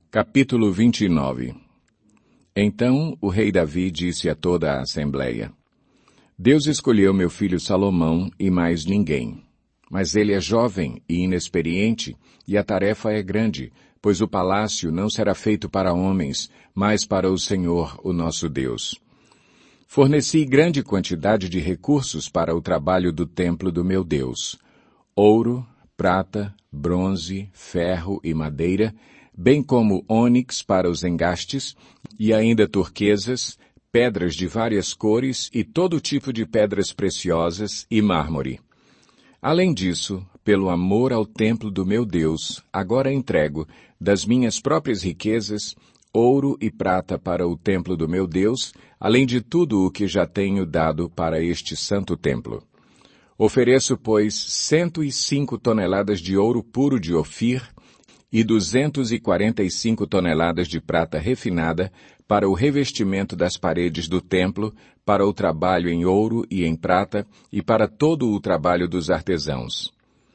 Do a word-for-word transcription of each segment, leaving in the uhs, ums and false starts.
Capítulo vinte e nove. Então o rei Davi disse a toda a assembleia: Deus escolheu meu filho Salomão e mais ninguém. Mas ele é jovem e inexperiente, e a tarefa é grande, pois o palácio não será feito para homens, mas para o Senhor, o nosso Deus. Forneci grande quantidade de recursos para o trabalho do templo do meu Deus: ouro, prata, bronze, ferro e madeira, bem como ônix para os engastes, e ainda turquesas, pedras de várias cores e todo tipo de pedras preciosas e mármore. Além disso, pelo amor ao templo do meu Deus, agora entrego, das minhas próprias riquezas, ouro e prata para o templo do meu Deus, além de tudo o que já tenho dado para este santo templo. Ofereço, pois, cento e cinco toneladas de ouro puro de Ofir, e duzentas e quarenta e cinco toneladas de prata refinada para o revestimento das paredes do templo, para o trabalho em ouro e em prata, e para todo o trabalho dos artesãos.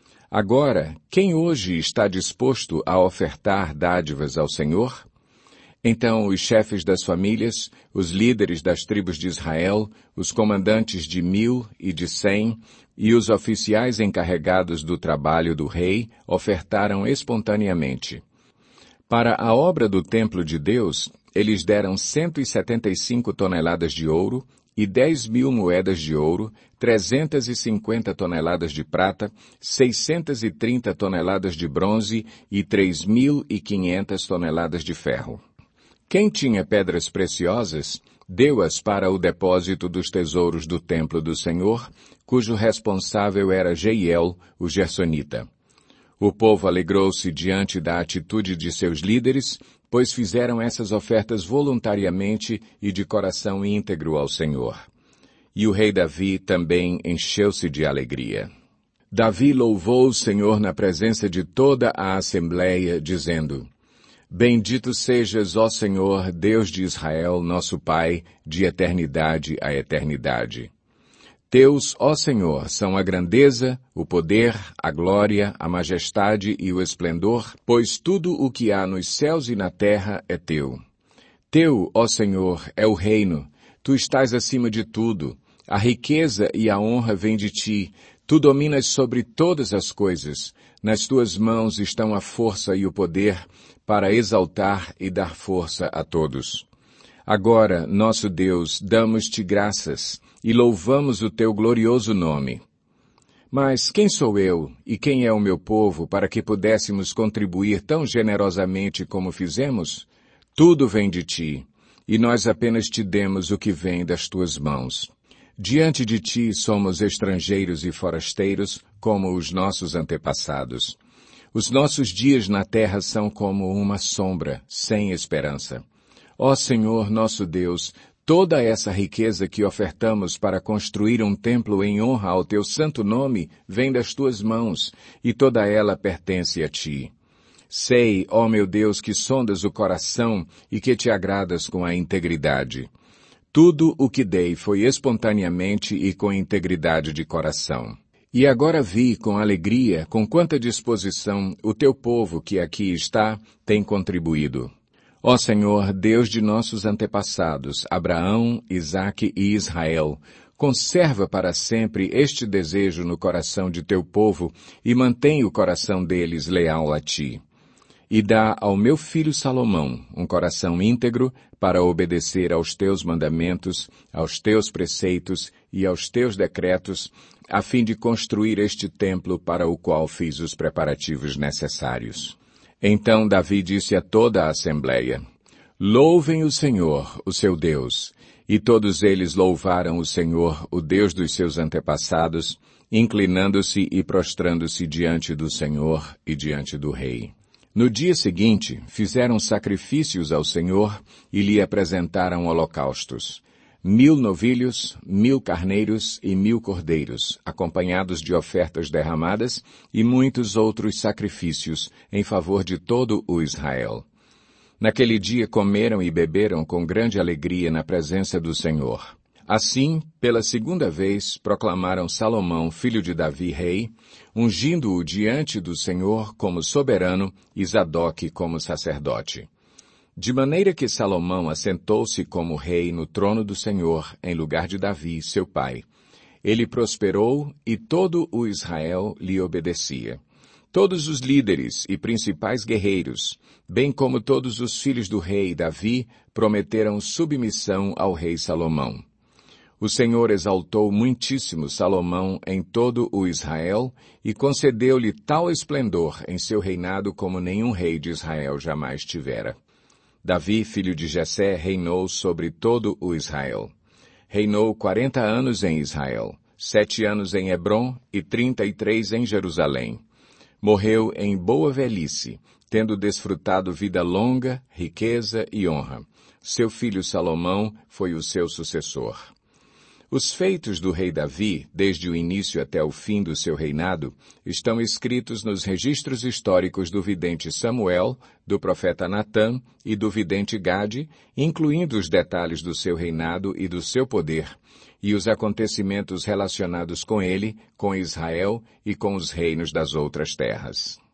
Agora, quem hoje está disposto a ofertar dádivas ao Senhor? Então os chefes das famílias, os líderes das tribos de Israel, os comandantes de mil e de cem, e os oficiais encarregados do trabalho do rei ofertaram espontaneamente. Para a obra do templo de Deus, eles deram cento e setenta e cinco toneladas de ouro e dez mil moedas de ouro, trezentas e cinquenta toneladas de prata, seiscentas e trinta toneladas de bronze e três mil e quinhentas toneladas de ferro. Quem tinha pedras preciosas, deu-as para o depósito dos tesouros do templo do Senhor, cujo responsável era Jeiel, o Gersonita. O povo alegrou-se diante da atitude de seus líderes, pois fizeram essas ofertas voluntariamente e de coração íntegro ao Senhor. E o rei Davi também encheu-se de alegria. Davi louvou o Senhor na presença de toda a assembleia, dizendo: Bendito sejas, ó Senhor, Deus de Israel, nosso Pai, de eternidade a eternidade. Teus, ó Senhor, são a grandeza, o poder, a glória, a majestade e o esplendor, pois tudo o que há nos céus e na terra é teu. Teu, ó Senhor, é o reino, tu estás acima de tudo, a riqueza e a honra vêm de ti, tu dominas sobre todas as coisas, nas tuas mãos estão a força e o poder, para exaltar e dar força a todos. Agora, nosso Deus, damos-te graças e louvamos o teu glorioso nome. Mas quem sou eu e quem é o meu povo para que pudéssemos contribuir tão generosamente como fizemos? Tudo vem de ti, e nós apenas te demos o que vem das tuas mãos. Diante de ti somos estrangeiros e forasteiros, como os nossos antepassados. Os nossos dias na terra são como uma sombra, sem esperança. Ó Senhor, nosso Deus, toda essa riqueza que ofertamos para construir um templo em honra ao teu santo nome vem das tuas mãos, e toda ela pertence a ti. Sei, ó meu Deus, que sondas o coração e que te agradas com a integridade. Tudo o que dei foi espontaneamente e com integridade de coração. E agora vi com alegria, com quanta disposição, o teu povo que aqui está tem contribuído. Ó Senhor, Deus de nossos antepassados, Abraão, Isaque e Israel, conserva para sempre este desejo no coração de teu povo e mantém o coração deles leal a ti. E dá ao meu filho Salomão um coração íntegro para obedecer aos teus mandamentos, aos teus preceitos e aos teus decretos, a fim de construir este templo para o qual fiz os preparativos necessários. Então Davi disse a toda a assembleia: Louvem o Senhor, o seu Deus. E todos eles louvaram o Senhor, o Deus dos seus antepassados, inclinando-se e prostrando-se diante do Senhor e diante do rei. No dia seguinte, fizeram sacrifícios ao Senhor e lhe apresentaram holocaustos. Mil novilhos, mil carneiros e mil cordeiros, acompanhados de ofertas derramadas e muitos outros sacrifícios em favor de todo o Israel. Naquele dia comeram e beberam com grande alegria na presença do Senhor. Assim, pela segunda vez, proclamaram Salomão, filho de Davi, rei, ungindo-o diante do Senhor como soberano e Zadoque como sacerdote. De maneira que Salomão assentou-se como rei no trono do Senhor, em lugar de Davi, seu pai. Ele prosperou e todo o Israel lhe obedecia. Todos os líderes e principais guerreiros, bem como todos os filhos do rei Davi, prometeram submissão ao rei Salomão. O Senhor exaltou muitíssimo Salomão em todo o Israel e concedeu-lhe tal esplendor em seu reinado como nenhum rei de Israel jamais tivera. Davi, filho de Jessé, reinou sobre todo o Israel. Reinou quarenta anos em Israel, sete anos em Hebrom e trinta e três em Jerusalém. Morreu em boa velhice, tendo desfrutado vida longa, riqueza e honra. Seu filho Salomão foi o seu sucessor. Os feitos do rei Davi, desde o início até o fim do seu reinado, estão escritos nos registros históricos do vidente Samuel, do profeta Natã e do vidente Gade, incluindo os detalhes do seu reinado e do seu poder, e os acontecimentos relacionados com ele, com Israel e com os reinos das outras terras.